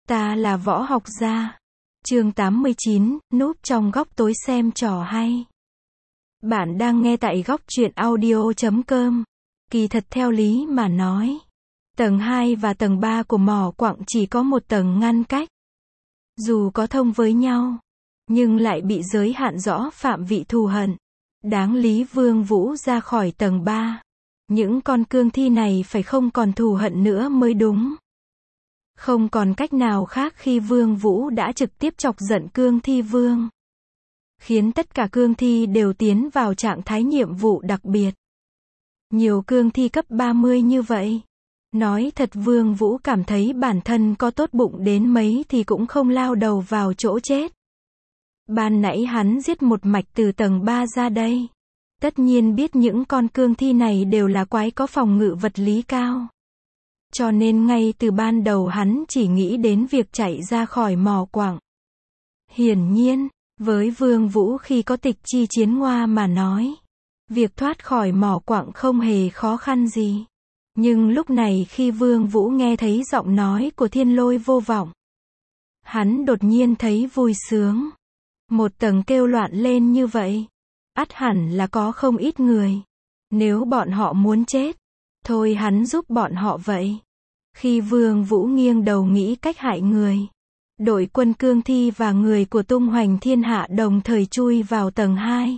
Ta là võ học gia. Chương 89, núp trong góc tối xem trò hay. Bạn đang nghe tại góc truyện audio.com. Kỳ thật theo lý mà nói, tầng 2 và tầng 3 của mỏ quặng chỉ có một tầng ngăn cách. Dù có thông với nhau, nhưng lại bị giới hạn rõ phạm vị thù hận. Đáng lý Vương Vũ ra khỏi tầng 3. Những con cương thi này phải không còn thù hận nữa mới đúng. Không còn cách nào khác khi Vương Vũ đã trực tiếp chọc giận cương thi vương. Khiến tất cả cương thi đều tiến vào trạng thái nhiệm vụ đặc biệt. Nhiều cương thi cấp 30 như vậy. Nói thật Vương Vũ cảm thấy bản thân có tốt bụng đến mấy thì cũng không lao đầu vào chỗ chết. Ban nãy hắn giết một mạch từ tầng 3 ra đây. Tất nhiên biết những con cương thi này đều là quái có phòng ngự vật lý cao. Cho nên ngay từ ban đầu hắn chỉ nghĩ đến việc chạy ra khỏi mỏ quặng. Hiển nhiên, với Vương Vũ khi có tịch chi chiến ngoa mà nói, việc thoát khỏi mỏ quặng không hề khó khăn gì. Nhưng lúc này khi Vương Vũ nghe thấy giọng nói của Thiên Lôi Vô Vọng, hắn đột nhiên thấy vui sướng. Một tầng kêu loạn lên như vậy, ắt hẳn là có không ít người. Nếu bọn họ muốn chết, thôi hắn giúp bọn họ vậy. Khi Vương Vũ nghiêng đầu nghĩ cách hại người, đội quân cương thi và người của tung hoành thiên hạ đồng thời chui vào tầng 2.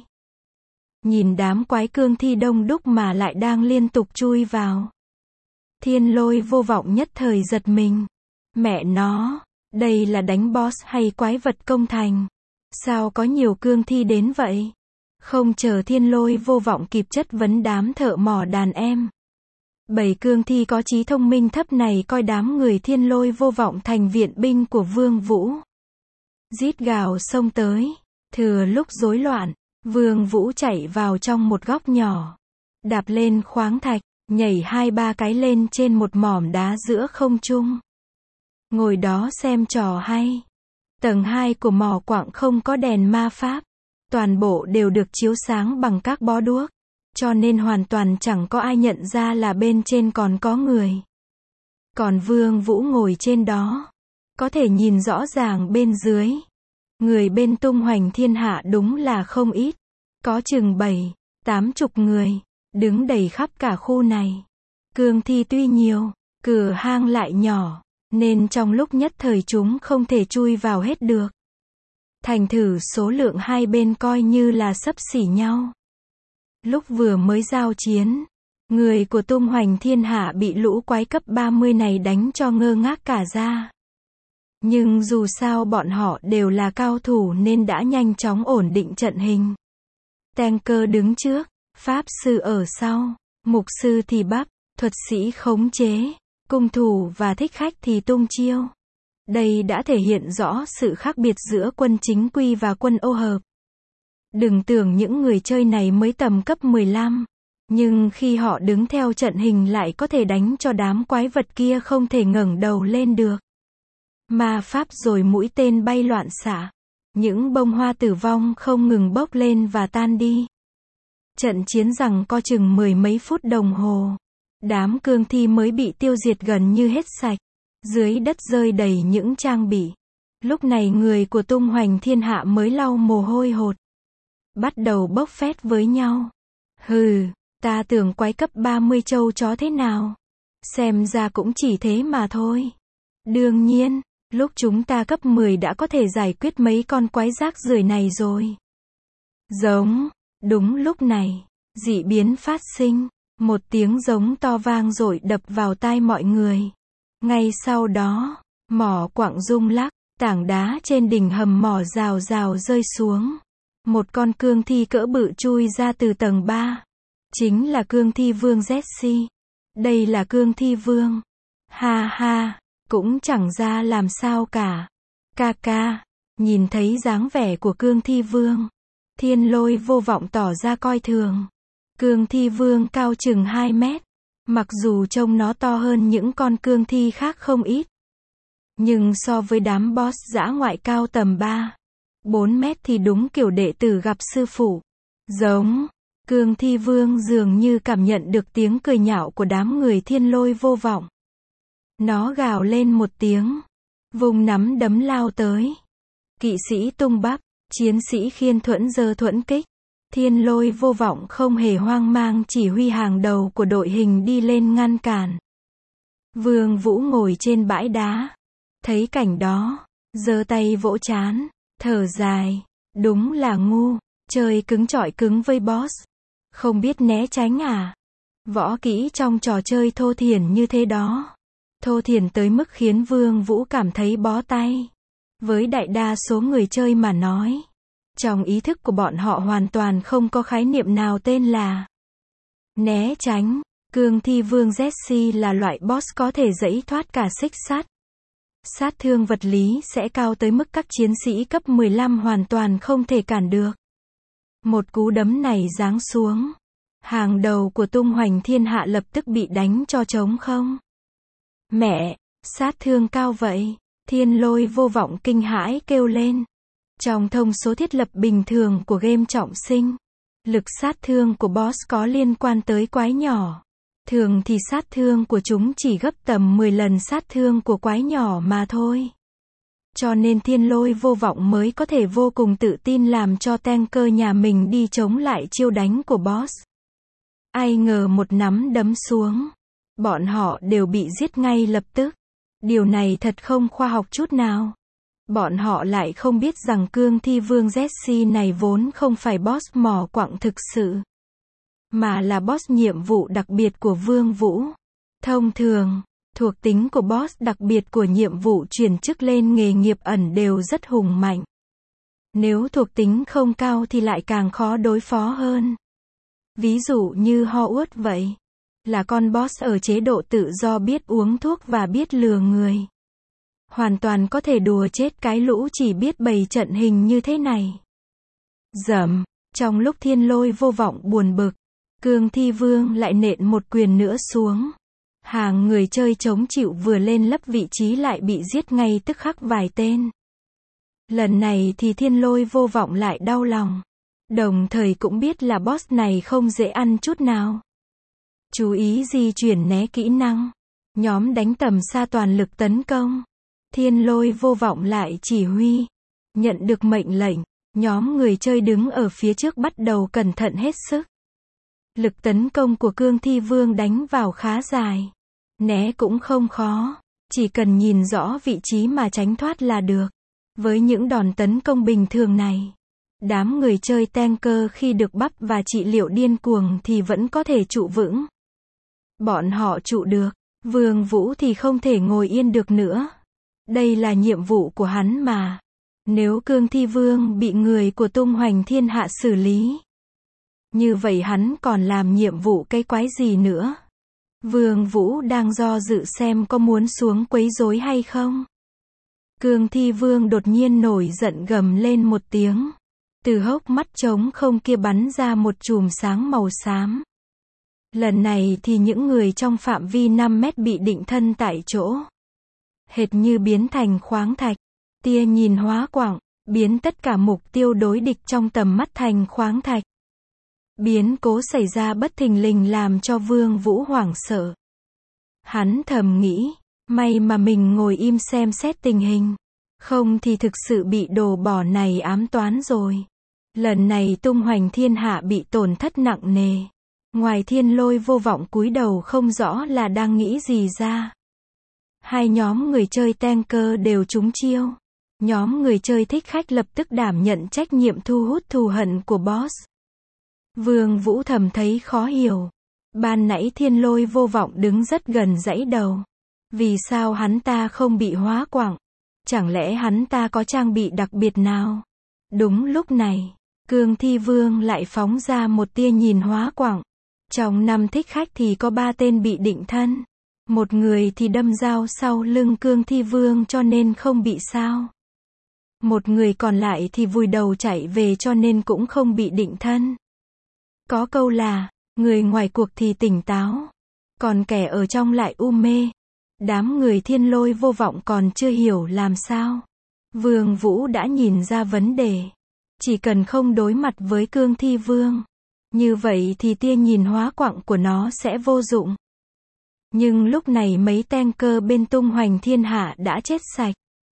Nhìn đám quái cương thi đông đúc mà lại đang liên tục chui vào. Thiên Lôi Vô Vọng nhất thời giật mình. Mẹ nó, đây là đánh boss hay quái vật công thành? Sao có nhiều cương thi đến vậy? Không chờ Thiên Lôi Vô Vọng kịp chất vấn đám thợ mỏ đàn em. Bầy cương thi có trí thông minh thấp này coi đám người Thiên Lôi Vô Vọng thành viện binh của Vương Vũ. Rít gào xông tới. Thừa lúc rối loạn, Vương Vũ chạy vào trong một góc nhỏ. Đạp lên khoáng thạch, nhảy 2-3 cái lên trên một mỏm đá giữa không trung. Ngồi đó xem trò hay. Tầng 2 của mỏ quặng không có đèn ma pháp. Toàn bộ đều được chiếu sáng bằng các bó đuốc. Cho nên hoàn toàn chẳng có ai nhận ra là bên trên còn có người. Còn Vương Vũ ngồi trên đó, có thể nhìn rõ ràng bên dưới. Người bên tung hoành thiên hạ đúng là không ít. Có chừng 7-80 người, đứng đầy khắp cả khu này. Cương thi tuy nhiều, cửa hang lại nhỏ, nên trong lúc nhất thời chúng không thể chui vào hết được. Thành thử số lượng hai bên coi như là xấp xỉ nhau. Lúc vừa mới giao chiến, người của tung hoành thiên hạ bị lũ quái cấp 30 này đánh cho ngơ ngác cả ra. Nhưng dù sao bọn họ đều là cao thủ nên đã nhanh chóng ổn định trận hình. Tanker đứng trước, pháp sư ở sau, mục sư thì bắp, thuật sĩ khống chế, cung thủ và thích khách thì tung chiêu. Đây đã thể hiện rõ sự khác biệt giữa quân chính quy và quân ô hợp. Đừng tưởng những người chơi này mới tầm cấp 15, nhưng khi họ đứng theo trận hình lại có thể đánh cho đám quái vật kia không thể ngẩng đầu lên được. Ma pháp rồi mũi tên bay loạn xạ. Những bông hoa tử vong không ngừng bốc lên và tan đi. Trận chiến giằng co chừng 10 mấy phút đồng hồ. Đám cương thi mới bị tiêu diệt gần như hết sạch. Dưới đất rơi đầy những trang bị. Lúc này người của tung hoành thiên hạ mới lau mồ hôi hột. Bắt đầu bốc phét với nhau. Hừ, ta tưởng quái cấp 30 trâu chó thế nào. Xem ra cũng chỉ thế mà thôi. Đương nhiên, lúc chúng ta cấp 10 đã có thể giải quyết mấy con quái rác rưởi này rồi. Giống, đúng lúc này, dị biến phát sinh. Một tiếng giống to vang dội đập vào tai mọi người. Ngay sau đó, mỏ quặng rung lắc, tảng đá trên đỉnh hầm mỏ rào rào rơi xuống. Một con cương thi cỡ bự chui ra từ tầng 3. Chính là cương thi vương Jesse. Đây là cương thi vương. Ha ha, cũng chẳng ra làm sao cả. Ca ca, nhìn thấy dáng vẻ của cương thi vương. Thiên Lôi Vô Vọng tỏ ra coi thường. Cương thi vương cao chừng 2 mét. Mặc dù trông nó to hơn những con cương thi khác không ít. Nhưng so với đám boss dã ngoại cao tầm 3-4 mét thì đúng kiểu đệ tử gặp sư phụ. Giống, cương thi vương dường như cảm nhận được tiếng cười nhạo của đám người Thiên Lôi Vô Vọng. Nó gào lên một tiếng. Vùng nắm đấm lao tới. Kỵ sĩ tung bắc, chiến sĩ khiên thuẫn giơ thuẫn kích. Thiên Lôi Vô Vọng không hề hoang mang chỉ huy hàng đầu của đội hình đi lên ngăn cản. Vương Vũ ngồi trên bãi đá. Thấy cảnh đó, giơ tay vỗ trán, thở dài. Đúng là ngu, chơi cứng chọi cứng với boss. Không biết né tránh à? Võ kỹ trong trò chơi thô thiển như thế đó. Thô thiển tới mức khiến Vương Vũ cảm thấy bó tay. Với đại đa số người chơi mà nói, trong ý thức của bọn họ hoàn toàn không có khái niệm nào tên là né tránh. Cương Thi Vương Jesse là loại boss có thể giãy thoát cả xích sắt. Sát thương vật lý sẽ cao tới mức các chiến sĩ cấp 15 hoàn toàn không thể cản được. Một cú đấm này giáng xuống, hàng đầu của tung hoành thiên hạ lập tức bị đánh cho trống không. Mẹ, sát thương cao vậy. Thiên Lôi Vô Vọng kinh hãi kêu lên. Trong thông số thiết lập bình thường của game trọng sinh, lực sát thương của boss có liên quan tới quái nhỏ. Thường thì sát thương của chúng chỉ gấp tầm 10 lần sát thương của quái nhỏ mà thôi. Cho nên Thiên Lôi Vô Vọng mới có thể vô cùng tự tin làm cho tanker nhà mình đi chống lại chiêu đánh của boss. Ai ngờ một nắm đấm xuống, bọn họ đều bị giết ngay lập tức. Điều này thật không khoa học chút nào. Bọn họ lại không biết rằng Cương Thi Vương Jesse này vốn không phải boss mỏ quặng thực sự, mà là boss nhiệm vụ đặc biệt của Vương Vũ. Thông thường, thuộc tính của boss đặc biệt của nhiệm vụ chuyển chức lên nghề nghiệp ẩn đều rất hùng mạnh. Nếu thuộc tính không cao thì lại càng khó đối phó hơn. Ví dụ như Howard vậy, là con boss ở chế độ tự do biết uống thuốc và biết lừa người. Hoàn toàn có thể đùa chết cái lũ chỉ biết bày trận hình như thế này. Dầm, trong lúc Thiên Lôi Vô Vọng buồn bực, Cương Thi Vương lại nện một quyền nữa xuống. Hàng người chơi chống chịu vừa lên lấp vị trí lại bị giết ngay tức khắc vài tên. Lần này thì Thiên Lôi Vô Vọng lại đau lòng. Đồng thời cũng biết là boss này không dễ ăn chút nào. Chú ý di chuyển né kỹ năng. Nhóm đánh tầm xa toàn lực tấn công. Thiên Lôi Vô Vọng lại chỉ huy. Nhận được mệnh lệnh, nhóm người chơi đứng ở phía trước bắt đầu cẩn thận hết sức. Lực tấn công của Cương Thi Vương đánh vào khá dài. Né cũng không khó, chỉ cần nhìn rõ vị trí mà tránh thoát là được. Với những đòn tấn công bình thường này, đám người chơi tanker khi được bắp và trị liệu điên cuồng thì vẫn có thể trụ vững. Bọn họ trụ được, Vương Vũ thì không thể ngồi yên được nữa. Đây là nhiệm vụ của hắn mà. Nếu Cương Thi Vương bị người của tung hoành thiên hạ xử lý, như vậy hắn còn làm nhiệm vụ cái quái gì nữa. Vương Vũ đang do dự xem có muốn xuống quấy rối hay không. Cương Thi Vương đột nhiên nổi giận gầm lên một tiếng. Từ hốc mắt trống không kia bắn ra một chùm sáng màu xám. Lần này thì những người trong phạm vi 5 mét bị định thân tại chỗ. Hệt như biến thành khoáng thạch. Tia nhìn hóa quặng, biến tất cả mục tiêu đối địch trong tầm mắt thành khoáng thạch. Biến cố xảy ra bất thình lình làm cho Vương Vũ hoảng sợ. Hắn thầm nghĩ, may mà mình ngồi im xem xét tình hình. Không thì thực sự bị đồ bỏ này ám toán rồi. Lần này tung hoành thiên hạ bị tổn thất nặng nề. Ngoài Thiên Lôi Vô Vọng cúi đầu không rõ là đang nghĩ gì ra. Hai nhóm người chơi tanker đều trúng chiêu. Nhóm người chơi thích khách lập tức đảm nhận trách nhiệm thu hút thù hận của boss. Vương Vũ thầm thấy khó hiểu. Ban nãy Thiên Lôi Vô Vọng đứng rất gần dãy đầu. Vì sao hắn ta không bị hóa quặng? Chẳng lẽ hắn ta có trang bị đặc biệt nào? Đúng lúc này, Cương Thi Vương lại phóng ra một tia nhìn hóa quặng. Trong 5 thích khách thì có 3 tên bị định thân. Một người thì đâm dao sau lưng Cương Thi Vương cho nên không bị sao. Một người còn lại thì vùi đầu chạy về cho nên cũng không bị định thân. Có câu là, người ngoài cuộc thì tỉnh táo, còn kẻ ở trong lại u mê. Đám người Thiên Lôi Vô Vọng còn chưa hiểu làm sao. Vương Vũ đã nhìn ra vấn đề. Chỉ cần không đối mặt với Cương Thi Vương, như vậy thì tia nhìn hóa quặng của nó sẽ vô dụng. Nhưng lúc này mấy tanker bên tung hoành thiên hạ đã chết sạch.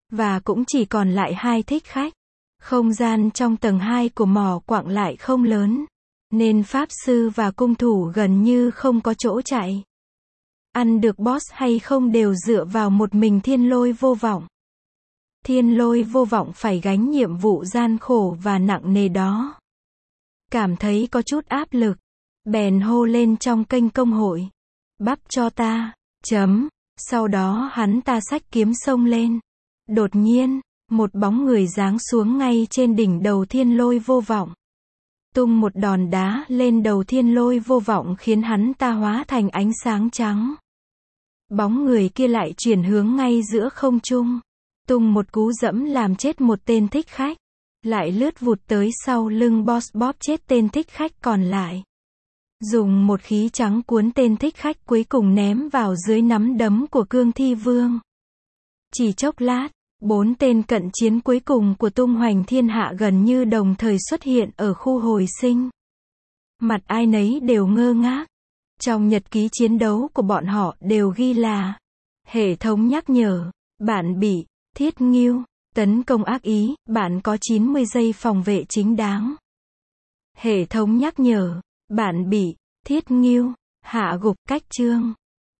Và cũng chỉ còn lại 2 thích khách. Không gian trong tầng 2 của mỏ quặng lại không lớn, nên pháp sư và cung thủ gần như không có chỗ chạy. Ăn được boss hay không đều dựa vào một mình Thiên Lôi Vô Vọng. Thiên Lôi Vô Vọng phải gánh nhiệm vụ gian khổ và nặng nề đó. Cảm thấy có chút áp lực, bèn hô lên trong kênh công hội. Bắp cho ta, Sau đó hắn ta xách kiếm xông lên. Đột nhiên, một bóng người giáng xuống ngay trên đỉnh đầu Thiên Lôi Vô Vọng. Tung một đòn đá lên đầu Thiên Lôi Vô Vọng khiến hắn ta hóa thành ánh sáng trắng. Bóng người kia lại chuyển hướng ngay giữa không trung. Tung một cú dẫm làm chết một tên thích khách. Lại lướt vụt tới sau lưng boss bóp chết tên thích khách còn lại. Dùng một khí trắng cuốn tên thích khách cuối cùng ném vào dưới nắm đấm của Cương Thi Vương. Chỉ chốc lát, 4 tên cận chiến cuối cùng của tung hoành thiên hạ gần như đồng thời xuất hiện ở khu hồi sinh. Mặt ai nấy đều ngơ ngác. Trong nhật ký chiến đấu của bọn họ đều ghi là: hệ thống nhắc nhở, bạn bị Thiết Ngưu tấn công ác ý, bạn có 90 giây phòng vệ chính đáng. Hệ thống nhắc nhở, bạn bị Thiết Ngưu hạ gục cách chương.